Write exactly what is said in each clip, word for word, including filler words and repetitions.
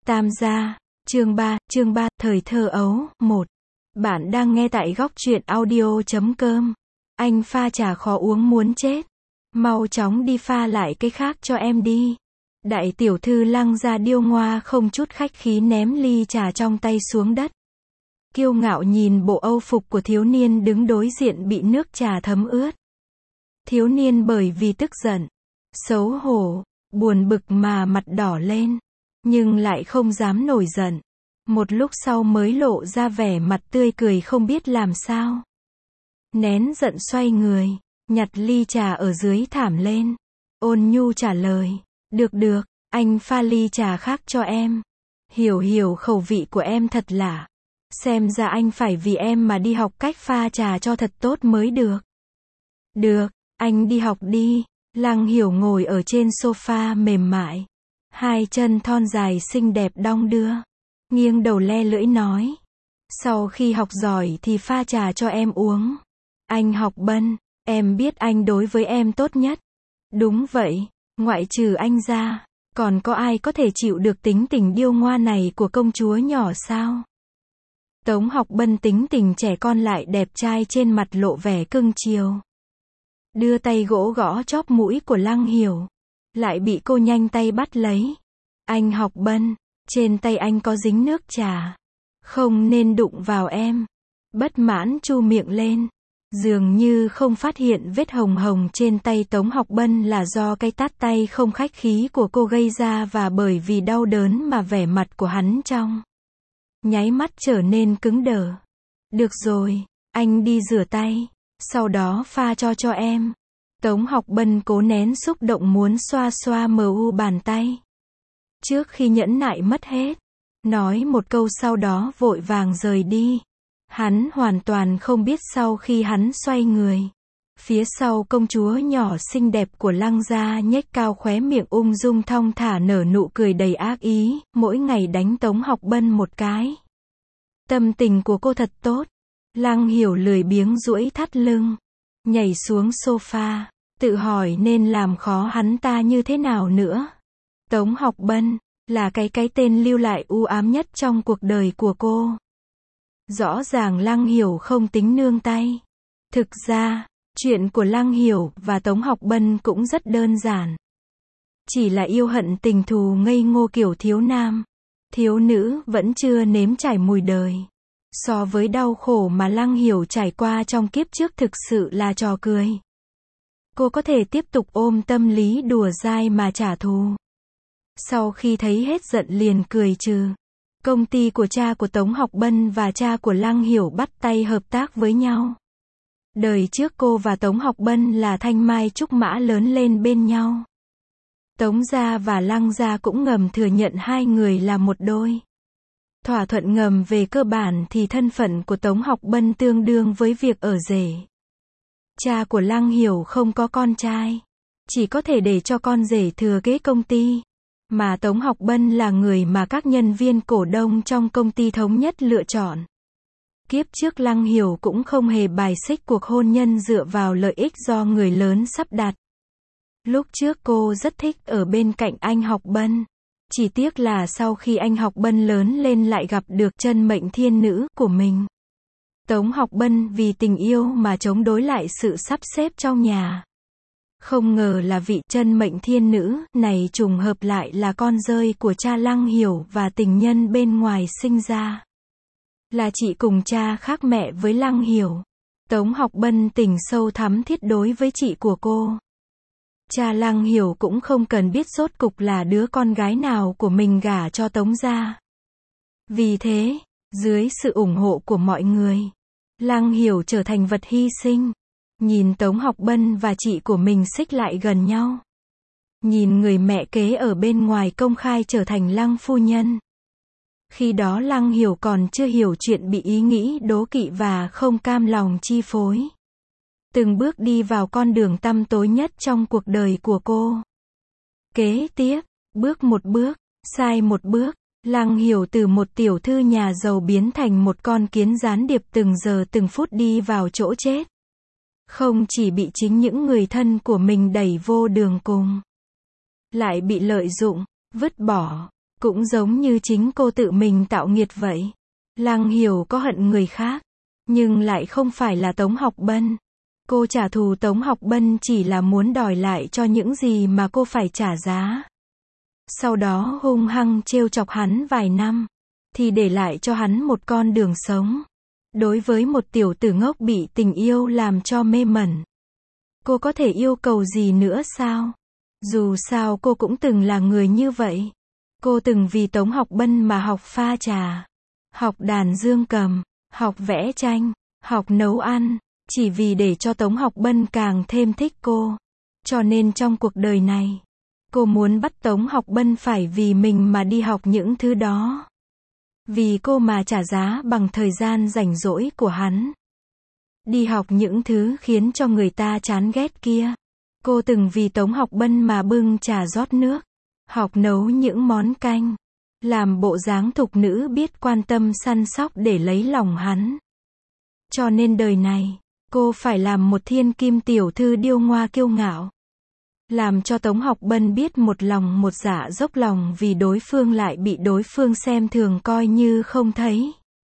Tam gia, chương ba, chương ba, thời thơ ấu, một. Bạn đang nghe tại góc truyện audio chấm com. Anh pha trà khó uống muốn chết. Mau chóng đi pha lại cái khác cho em đi. Đại tiểu thư Lăng Gia điêu ngoa không chút khách khí ném ly trà trong tay xuống đất. Kiêu ngạo nhìn bộ âu phục của thiếu niên đứng đối diện bị nước trà thấm ướt. Thiếu niên bởi vì tức giận, xấu hổ, buồn bực mà mặt đỏ lên, nhưng lại không dám nổi giận. Một lúc sau mới lộ ra vẻ mặt tươi cười không biết làm sao. Nén giận xoay người, nhặt ly trà ở dưới thảm lên. Ôn nhu trả lời, được được, anh pha ly trà khác cho em. Hiểu hiểu khẩu vị của em thật lạ. Xem ra anh phải vì em mà đi học cách pha trà cho thật tốt mới được. Được, anh đi học đi. Lăng Hiểu ngồi ở trên sofa mềm mại. Hai chân thon dài xinh đẹp đong đưa. Nghiêng đầu le lưỡi nói. Sau khi học giỏi thì pha trà cho em uống. Anh học Bân, em biết anh đối với em tốt nhất. Đúng vậy, ngoại trừ anh ra, còn có ai có thể chịu được tính tình điêu ngoa này của công chúa nhỏ sao? Tống Học Bân tính tình trẻ con lại đẹp trai trên mặt lộ vẻ cưng chiều. Đưa tay gỗ gõ chóp mũi của Lăng Hiểu. Lại bị cô nhanh tay bắt lấy. Anh Học Bân, trên tay anh có dính nước trà. Không nên đụng vào em. Bất mãn chu miệng lên. Dường như không phát hiện vết hồng hồng trên tay Tống Học Bân là do cái tát tay không khách khí của cô gây ra và bởi vì đau đớn mà vẻ mặt của hắn trong nháy mắt trở nên cứng đờ. Được rồi, anh đi rửa tay, sau đó pha cho cho em. Tống Học Bân cố nén xúc động muốn xoa xoa mờ u bàn tay. Trước khi nhẫn nại mất hết, nói một câu sau đó vội vàng rời đi. Hắn hoàn toàn không biết sau khi hắn xoay người, phía sau công chúa nhỏ xinh đẹp của Lăng Gia nhếch cao khóe miệng ung dung thong thả nở nụ cười đầy ác ý, mỗi ngày đánh Tống Học Bân một cái. Tâm tình của cô thật tốt. Lăng Hiểu lười biếng duỗi thắt lưng, nhảy xuống sofa, tự hỏi nên làm khó hắn ta như thế nào nữa. Tống Học Bân là cái cái tên lưu lại u ám nhất trong cuộc đời của cô. Rõ ràng Lăng Hiểu không tính nương tay. Thực ra, chuyện của Lăng Hiểu và Tống Học Bân cũng rất đơn giản. Chỉ là yêu hận tình thù ngây ngô kiểu thiếu nam, thiếu nữ vẫn chưa nếm trải mùi đời. So với đau khổ mà Lăng Hiểu trải qua trong kiếp trước thực sự là trò cười. Cô có thể tiếp tục ôm tâm lý đùa dai mà trả thù. Sau khi thấy hết giận liền cười trừ. Công ty của cha của Tống Học Bân và cha của Lăng Hiểu bắt tay hợp tác với nhau. Đời trước cô và Tống Học Bân là thanh mai trúc mã lớn lên bên nhau. Tống gia và Lăng gia cũng ngầm thừa nhận hai người là một đôi. Thỏa thuận ngầm về cơ bản thì thân phận của Tống Học Bân tương đương với việc ở rể. Cha của Lăng Hiểu không có con trai, chỉ có thể để cho con rể thừa kế công ty. Mà Tống Học Bân là người mà các nhân viên cổ đông trong công ty thống nhất lựa chọn. Kiếp trước Lăng Hiểu cũng không hề bài xích cuộc hôn nhân dựa vào lợi ích do người lớn sắp đặt. Lúc trước cô rất thích ở bên cạnh anh Học Bân. Chỉ tiếc là sau khi anh Học Bân lớn lên lại gặp được chân mệnh thiên nữ của mình. Tống Học Bân vì tình yêu mà chống đối lại sự sắp xếp trong nhà. Không ngờ là vị chân mệnh thiên nữ này trùng hợp lại là con rơi của cha Lăng Hiểu và tình nhân bên ngoài sinh ra. Là chị cùng cha khác mẹ với Lăng Hiểu. Tống Học Bân tình sâu thắm thiết đối với chị của cô. Cha Lăng Hiểu cũng không cần biết rốt cục là đứa con gái nào của mình gả cho Tống gia. Vì thế, dưới sự ủng hộ của mọi người, Lăng Hiểu trở thành vật hy sinh. Nhìn Tống Học Bân và chị của mình xích lại gần nhau. Nhìn người mẹ kế ở bên ngoài công khai trở thành Lăng phu nhân. Khi đó Lăng Hiểu còn chưa hiểu chuyện bị ý nghĩ đố kỵ và không cam lòng chi phối. Từng bước đi vào con đường tăm tối nhất trong cuộc đời của cô. Kế tiếp, bước một bước, sai một bước, Lăng Hiểu từ một tiểu thư nhà giàu biến thành một con kiến gián điệp từng giờ từng phút đi vào chỗ chết. Không chỉ bị chính những người thân của mình đẩy vô đường cùng, lại bị lợi dụng, vứt bỏ, Cũng giống như chính cô tự mình tạo nghiệt vậy. Lăng Hiểu có hận người khác, nhưng lại không phải là Tống Học Bân. Cô trả thù Tống Học Bân chỉ là muốn đòi lại cho những gì mà cô phải trả giá. Sau đó hung hăng trêu chọc hắn vài năm, thì để lại cho hắn một con đường sống. Đối với một tiểu tử ngốc bị tình yêu làm cho mê mẩn, cô có thể yêu cầu gì nữa sao? Dù sao cô cũng từng là người như vậy. Cô từng vì Tống Học Bân mà học pha trà, học đàn dương cầm, học vẽ tranh, học nấu ăn, chỉ vì để cho Tống Học Bân càng thêm thích cô. Cho nên trong cuộc đời này, cô muốn bắt Tống Học Bân phải vì mình mà đi học những thứ đó. Vì cô mà trả giá bằng thời gian rảnh rỗi của hắn. Đi học những thứ khiến cho người ta chán ghét kia. Cô từng vì Tống Học Bân mà bưng trà rót nước, học nấu những món canh, làm bộ dáng thục nữ biết quan tâm săn sóc để lấy lòng hắn. Cho nên đời này, cô phải làm một thiên kim tiểu thư điêu ngoa kiêu ngạo. Làm cho Tống Học Bân biết một lòng một dạ dốc lòng vì đối phương lại bị đối phương xem thường coi như không thấy.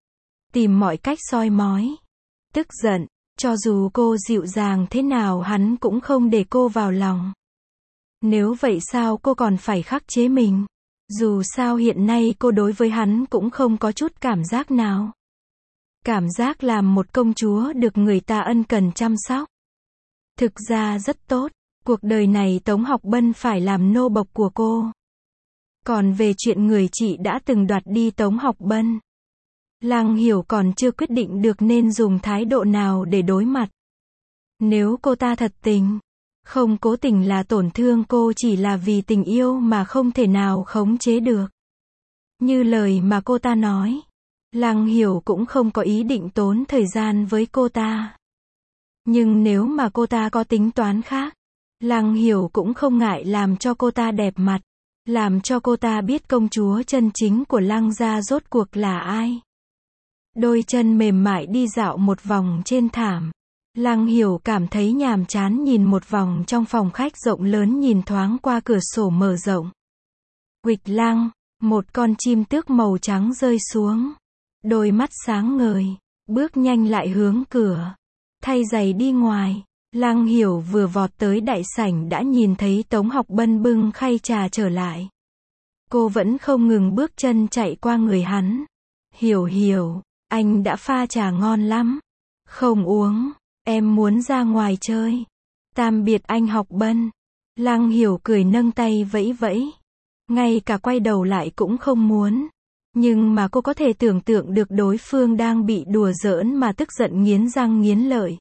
Tìm mọi cách soi mói. Tức giận, cho dù cô dịu dàng thế nào hắn cũng không để cô vào lòng. Nếu vậy sao cô còn phải khắc chế mình? Dù sao hiện nay cô đối với hắn cũng không có chút cảm giác nào. Cảm giác làm một công chúa được người ta ân cần chăm sóc. Thực ra rất tốt. Cuộc đời này Tống Học Bân phải làm nô bộc của cô. Còn về chuyện người chị đã từng đoạt đi Tống Học Bân, Lăng Hiểu còn chưa quyết định được nên dùng thái độ nào để đối mặt. Nếu cô ta thật tình, không cố tình là tổn thương cô chỉ là vì tình yêu mà không thể nào khống chế được. Như lời mà cô ta nói, Lăng Hiểu cũng không có ý định tốn thời gian với cô ta. Nhưng nếu mà cô ta có tính toán khác, Lăng Hiểu cũng không ngại làm cho cô ta đẹp mặt, làm cho cô ta biết công chúa chân chính của Lăng gia rốt cuộc là ai. Đôi chân mềm mại đi dạo một vòng trên thảm. Lăng Hiểu cảm thấy nhàm chán nhìn một vòng trong phòng khách rộng lớn nhìn thoáng qua cửa sổ mở rộng. Huỵch lăng, một con chim tước màu trắng rơi xuống. Đôi mắt sáng ngời, bước nhanh lại hướng cửa. Thay giày đi ngoài. Lăng Hiểu vừa vọt tới đại sảnh đã nhìn thấy Tống Học Bân bưng khay trà trở lại. Cô vẫn không ngừng bước chân chạy qua người hắn. Hiểu Hiểu, anh đã pha trà ngon lắm. Không uống, em muốn ra ngoài chơi. Tạm biệt anh Học Bân. Lăng Hiểu cười nâng tay vẫy vẫy. Ngay cả quay đầu lại cũng không muốn. Nhưng mà cô có thể tưởng tượng được đối phương đang bị đùa giỡn mà tức giận nghiến răng nghiến lợi.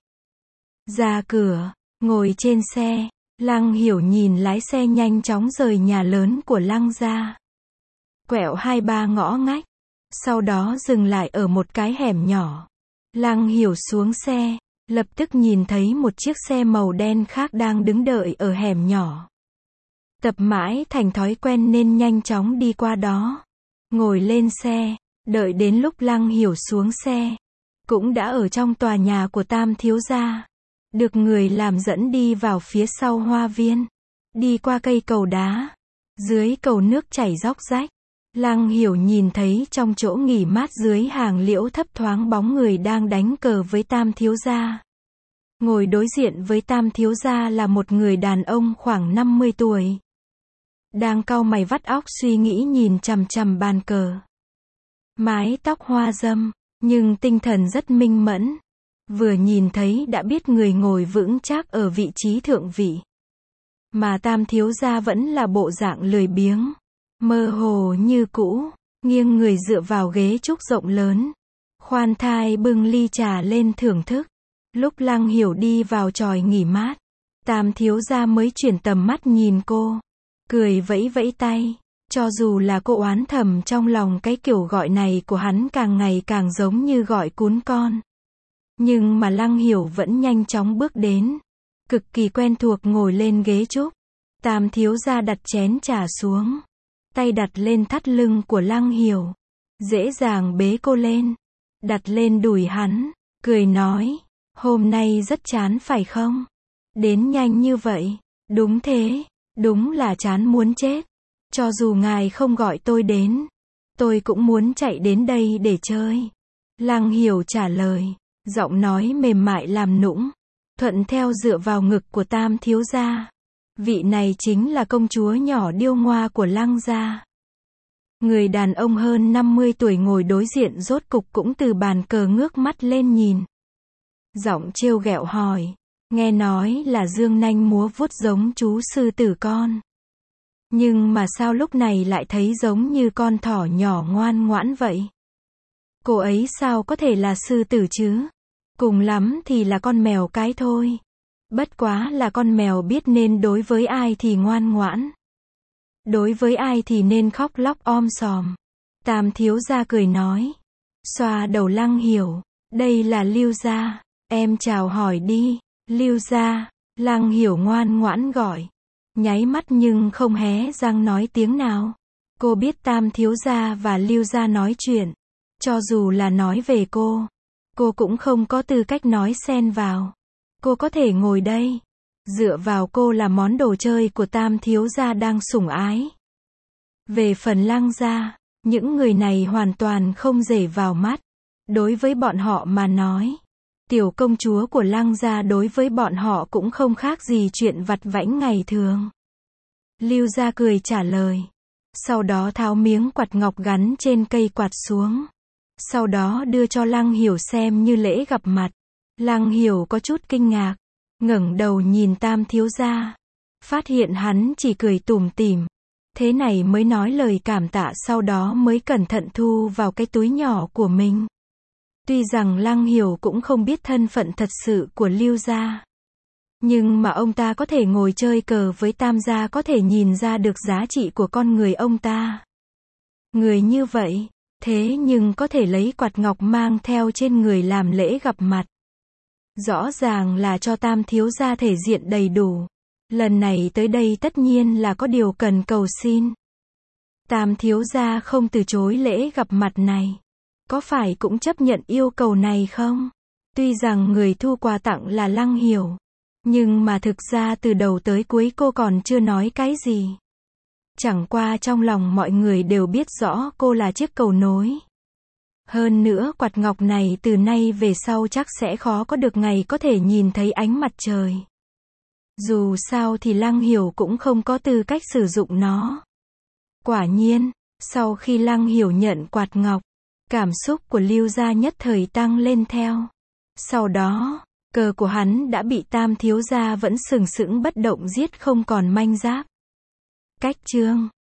Ra cửa, ngồi trên xe, Lăng Hiểu nhìn lái xe nhanh chóng rời nhà lớn của Lăng gia. Quẹo hai ba ngõ ngách, sau đó dừng lại ở một cái hẻm nhỏ. Lăng Hiểu xuống xe, lập tức nhìn thấy một chiếc xe màu đen khác đang đứng đợi ở hẻm nhỏ. Tập mãi thành thói quen nên nhanh chóng đi qua đó. Ngồi lên xe, đợi đến lúc Lăng Hiểu xuống xe, cũng đã ở trong tòa nhà của Tam thiếu gia. Được người làm dẫn đi vào phía sau hoa viên, đi qua cây cầu đá, dưới cầu nước chảy róc rách. Lăng Hiểu nhìn thấy trong chỗ nghỉ mát dưới hàng liễu thấp thoáng bóng người đang đánh cờ với Tam thiếu gia. Ngồi đối diện với Tam thiếu gia là một người đàn ông khoảng năm mươi tuổi. Đang cau mày vắt óc suy nghĩ nhìn chằm chằm bàn cờ. Mái tóc hoa râm, nhưng tinh thần rất minh mẫn. Vừa nhìn thấy đã biết người ngồi vững chắc ở vị trí thượng vị. Mà Tam thiếu gia vẫn là bộ dạng lười biếng, mơ hồ như cũ, nghiêng người dựa vào ghế trúc rộng lớn. Khoan thai bưng ly trà lên thưởng thức. Lúc Lăng Hiểu đi vào chòi nghỉ mát, Tam thiếu gia mới chuyển tầm mắt nhìn cô, cười vẫy vẫy tay. Cho dù là cô oán thầm trong lòng cái kiểu gọi này của hắn càng ngày càng giống như gọi cún con. Nhưng mà Lăng Hiểu vẫn nhanh chóng bước đến, cực kỳ quen thuộc ngồi lên ghế trúc. Tam thiếu gia đặt chén trà xuống, tay đặt lên thắt lưng của Lăng Hiểu, dễ dàng bế cô lên, đặt lên đùi hắn, cười nói, hôm nay rất chán phải không? Đến nhanh như vậy. Đúng thế, đúng là chán muốn chết. Cho dù ngài không gọi tôi đến, tôi cũng muốn chạy đến đây để chơi. Lăng Hiểu trả lời, giọng nói mềm mại làm nũng, thuận theo dựa vào ngực của Tam thiếu gia. Vị này chính là công chúa nhỏ điêu ngoa của Lăng gia. Người đàn ông hơn năm mươi tuổi ngồi đối diện rốt cục cũng từ bàn cờ ngước mắt lên nhìn. Giọng trêu ghẹo hỏi, nghe nói là dương nanh múa vuốt giống chú sư tử con. Nhưng mà sao lúc này lại thấy giống như con thỏ nhỏ ngoan ngoãn vậy? Cô ấy sao có thể là sư tử chứ? Cùng lắm thì là con mèo cái thôi. Bất quá là con mèo biết nên đối với ai thì ngoan ngoãn. Đối với ai thì nên khóc lóc om sòm. Tam thiếu gia cười nói. Xoa đầu Lăng Hiểu. Đây là Lưu gia. Em chào hỏi đi. Lưu gia. Lăng Hiểu ngoan ngoãn gọi. Nháy mắt nhưng không hé răng nói tiếng nào. Cô biết Tam thiếu gia và Lưu gia nói chuyện. Cho dù là nói về cô, cô cũng không có tư cách nói xen vào. Cô có thể ngồi đây. Dựa vào cô là món đồ chơi của Tam thiếu gia đang sủng ái. Về phần Lăng gia, những người này hoàn toàn không để vào mắt. Đối với bọn họ mà nói, tiểu công chúa của Lăng gia đối với bọn họ cũng không khác gì chuyện vặt vãnh ngày thường. Lưu gia cười trả lời. Sau đó tháo miếng quạt ngọc gắn trên cây quạt xuống. Sau đó đưa cho Lăng Hiểu xem như lễ gặp mặt. Lăng Hiểu có chút kinh ngạc, ngẩng đầu nhìn Tam thiếu gia, phát hiện hắn chỉ cười tủm tỉm. Thế này mới nói lời cảm tạ, sau đó mới cẩn thận thu vào cái túi nhỏ của mình. Tuy rằng Lăng Hiểu cũng không biết thân phận thật sự của Lưu gia, nhưng mà ông ta có thể ngồi chơi cờ với Tam gia có thể nhìn ra được giá trị của con người ông ta. Người như vậy, thế nhưng có thể lấy quạt ngọc mang theo trên người làm lễ gặp mặt. Rõ ràng là cho Tam thiếu gia thể diện đầy đủ. Lần này tới đây tất nhiên là có điều cần cầu xin. Tam thiếu gia không từ chối lễ gặp mặt này. Có phải cũng chấp nhận yêu cầu này không? Tuy rằng người thu quà tặng là Lăng Hiểu, nhưng mà thực ra từ đầu tới cuối cô còn chưa nói cái gì. Chẳng qua trong lòng mọi người đều biết rõ cô là chiếc cầu nối. Hơn nữa quạt ngọc này từ nay về sau chắc sẽ khó có được ngày có thể nhìn thấy ánh mặt trời. Dù sao thì Lăng Hiểu cũng không có tư cách sử dụng nó. Quả nhiên, sau khi Lăng Hiểu nhận quạt ngọc, cảm xúc của Lưu gia nhất thời tăng lên theo. Sau đó, cờ của hắn đã bị Tam thiếu gia vẫn sừng sững bất động giết không còn manh giáp. Cách chương